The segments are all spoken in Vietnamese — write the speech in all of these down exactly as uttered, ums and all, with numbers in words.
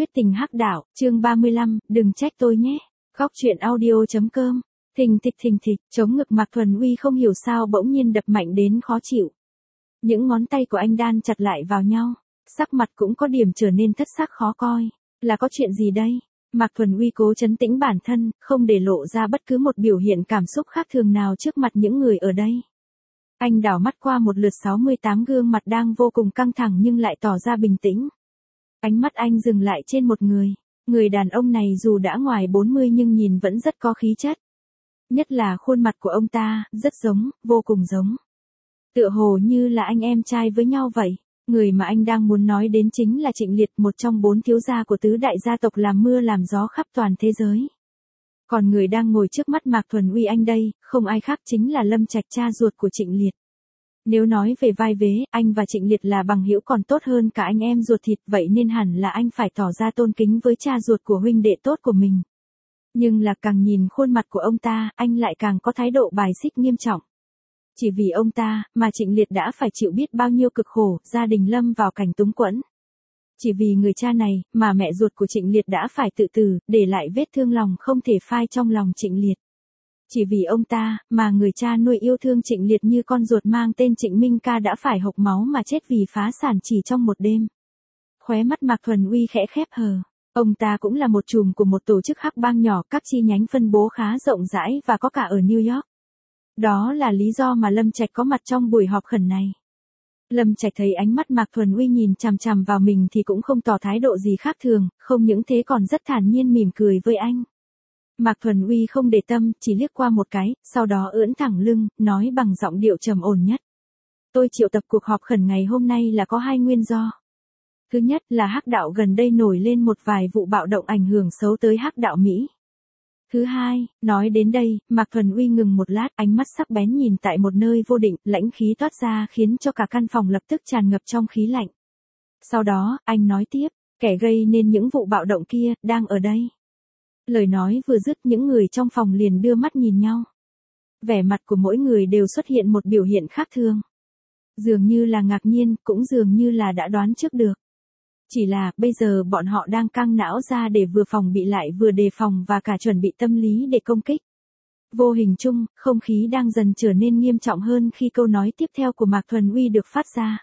Huyết tình hắc đạo, chương ba mươi lăm, đừng trách tôi nhé. Góc truyện audio.com. Thình thịch thình thịch, chống ngực Mạc Thuần Uy không hiểu sao bỗng nhiên đập mạnh đến khó chịu. Những ngón tay của anh đan chặt lại vào nhau, sắc mặt cũng có điểm trở nên thất sắc khó coi. Là có chuyện gì đây? Mạc Thuần Uy cố trấn tĩnh bản thân, không để lộ ra bất cứ một biểu hiện cảm xúc khác thường nào trước mặt những người ở đây. Anh đảo mắt qua một lượt sáu mươi tám gương mặt đang vô cùng căng thẳng nhưng lại tỏ ra bình tĩnh. Ánh mắt anh dừng lại trên một người. Người đàn ông này dù đã ngoài bốn mươi nhưng nhìn vẫn rất có khí chất. Nhất là khuôn mặt của ông ta, rất giống, vô cùng giống. Tựa hồ như là anh em trai với nhau vậy. Người mà anh đang muốn nói đến chính là Trịnh Liệt, một trong bốn thiếu gia của tứ đại gia tộc làm mưa làm gió khắp toàn thế giới. Còn người đang ngồi trước mắt Mạc Thuần Uy anh đây, không ai khác chính là Lâm Trạch, cha ruột của Trịnh Liệt. Nếu nói về vai vế, anh và Trịnh Liệt là bằng hữu còn tốt hơn cả anh em ruột thịt, vậy nên hẳn là anh phải tỏ ra tôn kính với cha ruột của huynh đệ tốt của mình. Nhưng là càng nhìn khuôn mặt của ông ta, anh lại càng có thái độ bài xích nghiêm trọng. Chỉ vì ông ta, mà Trịnh Liệt đã phải chịu biết bao nhiêu cực khổ, gia đình lâm vào cảnh túng quẫn. Chỉ vì người cha này, mà mẹ ruột của Trịnh Liệt đã phải tự tử, để lại vết thương lòng không thể phai trong lòng Trịnh Liệt. Chỉ vì ông ta, mà người cha nuôi yêu thương Trịnh Liệt như con ruột mang tên Trịnh Minh Ca đã phải hộc máu mà chết vì phá sản chỉ trong một đêm. Khóe mắt Mạc Thuần Uy khẽ khép hờ. Ông ta cũng là một trùm của một tổ chức hắc bang nhỏ, các chi nhánh phân bố khá rộng rãi và có cả ở New York. Đó là lý do mà Lâm Trạch có mặt trong buổi họp khẩn này. Lâm Trạch thấy ánh mắt Mạc Thuần Uy nhìn chằm chằm vào mình thì cũng không tỏ thái độ gì khác thường, không những thế còn rất thản nhiên mỉm cười với anh. Mạc Thuần Uy không để tâm, chỉ liếc qua một cái, sau đó ưỡn thẳng lưng, nói bằng giọng điệu trầm ổn nhất. Tôi triệu tập cuộc họp khẩn ngày hôm nay là có hai nguyên do. Thứ nhất là hắc đạo gần đây nổi lên một vài vụ bạo động ảnh hưởng xấu tới hắc đạo Mỹ. Thứ hai, nói đến đây, Mạc Thuần Uy ngừng một lát, ánh mắt sắc bén nhìn tại một nơi vô định, lãnh khí toát ra khiến cho cả căn phòng lập tức tràn ngập trong khí lạnh. Sau đó, anh nói tiếp, kẻ gây nên những vụ bạo động kia, đang ở đây. Lời nói vừa dứt, những người trong phòng liền đưa mắt nhìn nhau. Vẻ mặt của mỗi người đều xuất hiện một biểu hiện khác thường. Dường như là ngạc nhiên, cũng dường như là đã đoán trước được. Chỉ là, bây giờ bọn họ đang căng não ra để vừa phòng bị lại vừa đề phòng và cả chuẩn bị tâm lý để công kích. Vô hình chung, không khí đang dần trở nên nghiêm trọng hơn khi câu nói tiếp theo của Mạc Thuần Uy được phát ra.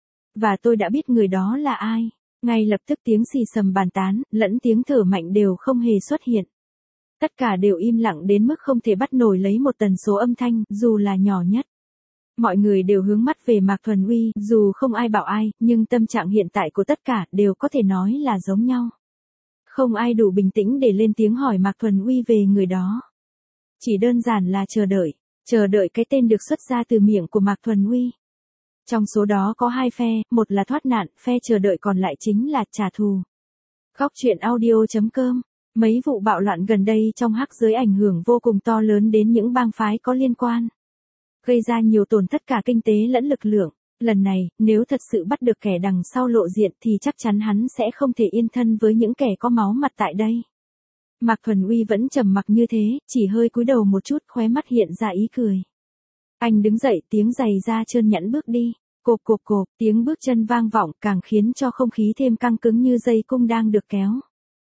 Và tôi đã biết người đó là ai. Ngay lập tức tiếng xì xầm bàn tán, lẫn tiếng thở mạnh đều không hề xuất hiện. Tất cả đều im lặng đến mức không thể bắt nổi lấy một tần số âm thanh, dù là nhỏ nhất. Mọi người đều hướng mắt về Mạc Thuần Uy, dù không ai bảo ai, nhưng tâm trạng hiện tại của tất cả đều có thể nói là giống nhau. Không ai đủ bình tĩnh để lên tiếng hỏi Mạc Thuần Uy về người đó. Chỉ đơn giản là chờ đợi, chờ đợi cái tên được xuất ra từ miệng của Mạc Thuần Uy. Trong số đó có hai phe, một là thoát nạn, phe chờ đợi còn lại chính là trả thù. Góc truyện audio.com. Mấy vụ bạo loạn gần đây trong hắc giới ảnh hưởng vô cùng to lớn đến những bang phái có liên quan. Gây ra nhiều tổn thất cả kinh tế lẫn lực lượng. Lần này, nếu thật sự bắt được kẻ đằng sau lộ diện thì chắc chắn hắn sẽ không thể yên thân với những kẻ có máu mặt tại đây. Mạc Thuần Uy vẫn trầm mặc như thế, chỉ hơi cúi đầu một chút, khóe mắt hiện ra ý cười. Anh đứng dậy, tiếng giày da trơn nhẵn bước đi. Cộp cộp cộp, tiếng bước chân vang vọng càng khiến cho không khí thêm căng cứng như dây cung đang được kéo.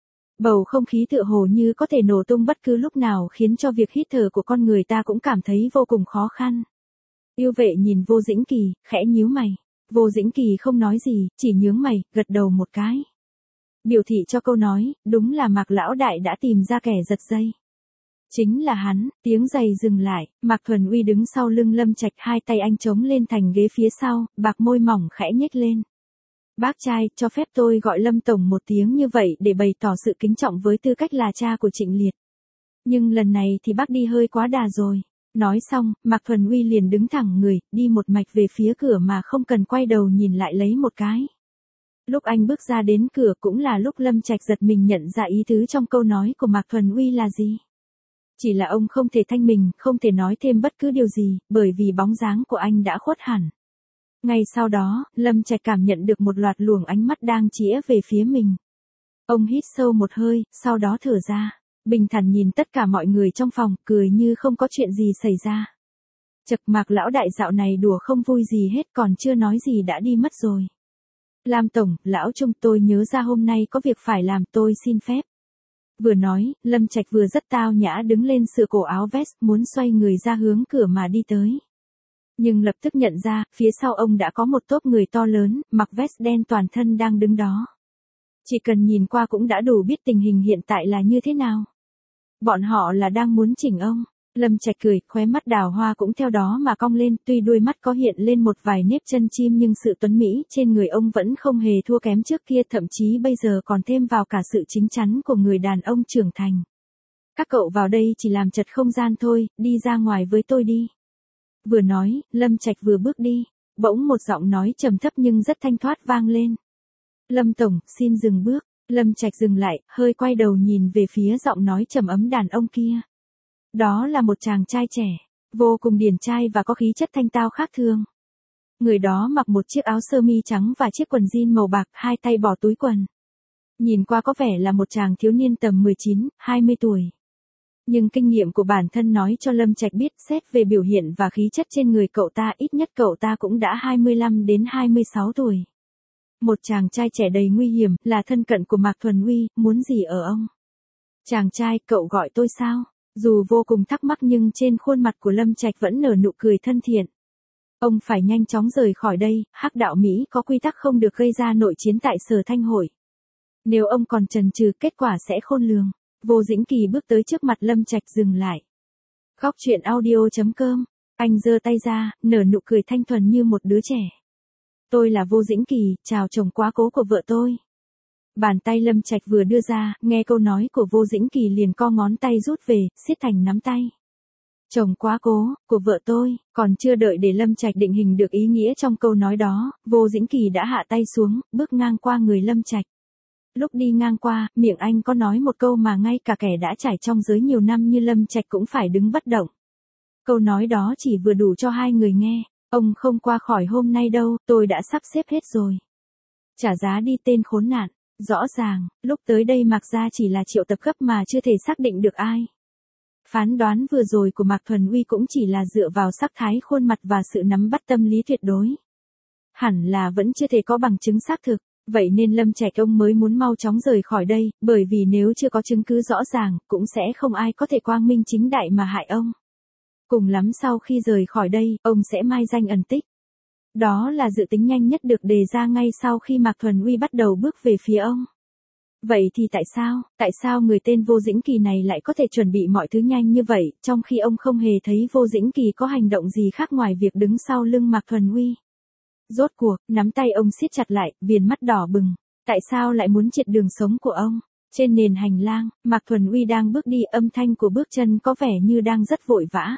Bầu không khí tựa hồ như có thể nổ tung bất cứ lúc nào khiến cho việc hít thở của con người ta cũng cảm thấy vô cùng khó khăn. Yêu vệ nhìn Vô Dĩnh Kỳ, khẽ nhíu mày. Vô Dĩnh Kỳ không nói gì, chỉ nhướng mày, gật đầu một cái. Biểu thị cho câu nói, đúng là Mạc lão đại đã tìm ra kẻ giật dây. Chính là hắn, tiếng giày dừng lại, Mạc Thuần Uy đứng sau lưng Lâm Trạch, hai tay anh chống lên thành ghế phía sau, bạc môi mỏng khẽ nhếch lên. Bác trai, cho phép tôi gọi Lâm Tổng một tiếng như vậy để bày tỏ sự kính trọng với tư cách là cha của Trịnh Liệt. Nhưng lần này thì bác đi hơi quá đà rồi. Nói xong, Mạc Thuần Uy liền đứng thẳng người, đi một mạch về phía cửa mà không cần quay đầu nhìn lại lấy một cái. Lúc anh bước ra đến cửa cũng là lúc Lâm Trạch giật mình nhận ra ý tứ trong câu nói của Mạc Thuần Uy là gì. Chỉ là ông không thể thanh mình, không thể nói thêm bất cứ điều gì, bởi vì bóng dáng của anh đã khuất hẳn. Ngay sau đó, Lâm Trạch cảm nhận được một loạt luồng ánh mắt đang chĩa về phía mình. Ông hít sâu một hơi, sau đó thở ra, bình thản nhìn tất cả mọi người trong phòng, cười như không có chuyện gì xảy ra. Chậc, Mạc lão đại dạo này đùa không vui gì hết, còn chưa nói gì đã đi mất rồi. Lam Tổng, lão Trung, tôi nhớ ra hôm nay có việc phải làm, tôi xin phép. Vừa nói, Lâm Trạch vừa rất tao nhã đứng lên sửa cổ áo vest, muốn xoay người ra hướng cửa mà đi tới. Nhưng lập tức nhận ra, phía sau ông đã có một tốp người to lớn, mặc vest đen toàn thân đang đứng đó. Chỉ cần nhìn qua cũng đã đủ biết tình hình hiện tại là như thế nào. Bọn họ là đang muốn chỉnh ông. Lâm Trạch cười, khóe mắt đào hoa cũng theo đó mà cong lên, tuy đuôi mắt có hiện lên một vài nếp chân chim nhưng sự tuấn mỹ trên người ông vẫn không hề thua kém trước kia, thậm chí bây giờ còn thêm vào cả sự chín chắn của người đàn ông trưởng thành. Các cậu vào đây chỉ làm chật không gian thôi, đi ra ngoài với tôi đi. Vừa nói, Lâm Trạch vừa bước đi, bỗng một giọng nói trầm thấp nhưng rất thanh thoát vang lên. Lâm Tổng, xin dừng bước. Lâm Trạch dừng lại, hơi quay đầu nhìn về phía giọng nói trầm ấm đàn ông kia. Đó là một chàng trai trẻ, vô cùng điển trai và có khí chất thanh tao khác thường. Người đó mặc một chiếc áo sơ mi trắng và chiếc quần jean màu bạc, hai tay bỏ túi quần. Nhìn qua có vẻ là một chàng thiếu niên tầm mười chín, hai mươi tuổi. Nhưng kinh nghiệm của bản thân nói cho Lâm Trạch biết, xét về biểu hiện và khí chất trên người cậu ta, ít nhất cậu ta cũng đã hai mươi lăm đến hai mươi sáu tuổi. Một chàng trai trẻ đầy nguy hiểm, là thân cận của Mạc Thuần Uy, muốn gì ở ông? Chàng trai, cậu gọi tôi sao? Dù vô cùng thắc mắc nhưng trên khuôn mặt của Lâm Trạch vẫn nở nụ cười thân thiện. Ông phải nhanh chóng rời khỏi đây, Hắc đạo Mỹ có quy tắc không được gây ra nội chiến tại Sở Thanh Hội. Nếu ông còn chần chừ, kết quả sẽ khôn lường. Vô Dĩnh Kỳ bước tới trước mặt Lâm Trạch dừng lại. Khóc chuyện audio chấm com, anh giơ tay ra, nở nụ cười thanh thuần như một đứa trẻ. Tôi là Vô Dĩnh Kỳ, chào chồng quá cố của vợ tôi. Bàn tay Lâm Trạch vừa đưa ra, nghe câu nói của Vô Dĩnh Kỳ liền co ngón tay rút về, siết thành nắm tay. Chồng quá cố, của vợ tôi, còn chưa đợi để Lâm Trạch định hình được ý nghĩa trong câu nói đó, Vô Dĩnh Kỳ đã hạ tay xuống, bước ngang qua người Lâm Trạch. Lúc đi ngang qua, miệng anh có nói một câu mà ngay cả kẻ đã trải trong giới nhiều năm như Lâm Trạch cũng phải đứng bất động. Câu nói đó chỉ vừa đủ cho hai người nghe. Ông không qua khỏi hôm nay đâu, tôi đã sắp xếp hết rồi. Trả giá đi tên khốn nạn. Rõ ràng, lúc tới đây Mạc Gia chỉ là triệu tập gấp mà chưa thể xác định được ai. Phán đoán vừa rồi của Mạc Thuần Uy cũng chỉ là dựa vào sắc thái khuôn mặt và sự nắm bắt tâm lý tuyệt đối. Hẳn là vẫn chưa thể có bằng chứng xác thực, vậy nên Lâm Trạch ông mới muốn mau chóng rời khỏi đây, bởi vì nếu chưa có chứng cứ rõ ràng, cũng sẽ không ai có thể quang minh chính đại mà hại ông. Cùng lắm sau khi rời khỏi đây, ông sẽ mai danh ẩn tích. Đó là dự tính nhanh nhất được đề ra ngay sau khi Mạc Thuần Uy bắt đầu bước về phía ông. Vậy thì tại sao, tại sao người tên Vô Dĩnh Kỳ này lại có thể chuẩn bị mọi thứ nhanh như vậy, trong khi ông không hề thấy Vô Dĩnh Kỳ có hành động gì khác ngoài việc đứng sau lưng Mạc Thuần Uy? Rốt cuộc, nắm tay ông siết chặt lại, viền mắt đỏ bừng. Tại sao lại muốn triệt đường sống của ông? Trên nền hành lang, Mạc Thuần Uy đang bước đi, âm thanh của bước chân có vẻ như đang rất vội vã.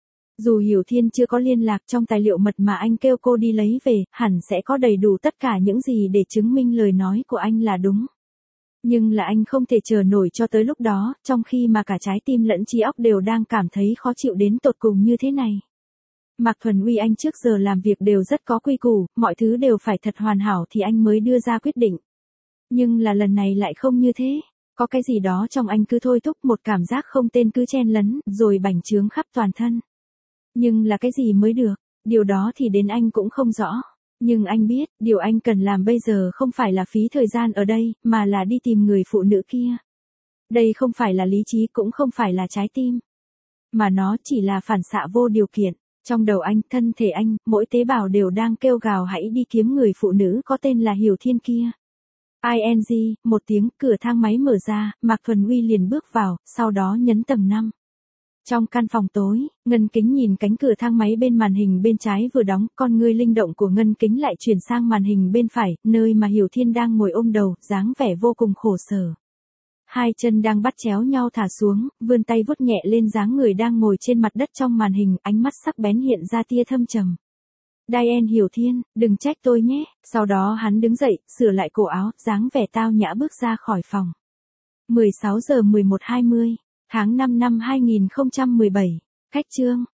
Dù Hiểu Thiên chưa có liên lạc, trong tài liệu mật mà anh kêu cô đi lấy về, hẳn sẽ có đầy đủ tất cả những gì để chứng minh lời nói của anh là đúng. Nhưng là anh không thể chờ nổi cho tới lúc đó, trong khi mà cả trái tim lẫn trí óc đều đang cảm thấy khó chịu đến tột cùng như thế này. Mạc Thuần Uy anh trước giờ làm việc đều rất có quy củ, mọi thứ đều phải thật hoàn hảo thì anh mới đưa ra quyết định. Nhưng là lần này lại không như thế. Có cái gì đó trong anh cứ thôi thúc, một cảm giác không tên cứ chen lấn, rồi bành trướng khắp toàn thân. Nhưng là cái gì mới được, điều đó thì đến anh cũng không rõ. Nhưng anh biết, điều anh cần làm bây giờ không phải là phí thời gian ở đây, mà là đi tìm người phụ nữ kia. Đây không phải là lý trí, cũng không phải là trái tim. Mà nó chỉ là phản xạ vô điều kiện. Trong đầu anh, thân thể anh, mỗi tế bào đều đang kêu gào hãy đi kiếm người phụ nữ có tên là Hiểu Thiên kia. i en giê, một tiếng, cửa thang máy mở ra, Mạc Thuần Uy liền bước vào, sau đó nhấn tầng năm. Trong căn phòng tối, Ngân Kính nhìn cánh cửa thang máy bên màn hình bên trái vừa đóng, con ngươi linh động của Ngân Kính lại chuyển sang màn hình bên phải, nơi mà Hiểu Thiên đang ngồi ôm đầu, dáng vẻ vô cùng khổ sở. Hai chân đang bắt chéo nhau thả xuống, vươn tay vuốt nhẹ lên dáng người đang ngồi trên mặt đất trong màn hình, ánh mắt sắc bén hiện ra tia thâm trầm. Diane Hiểu Thiên, đừng trách tôi nhé. Sau đó hắn đứng dậy, sửa lại cổ áo, dáng vẻ tao nhã bước ra khỏi phòng. mười sáu giờ mười một hai mươi, tháng năm năm hai nghìn không trăm mười bảy, cách chương.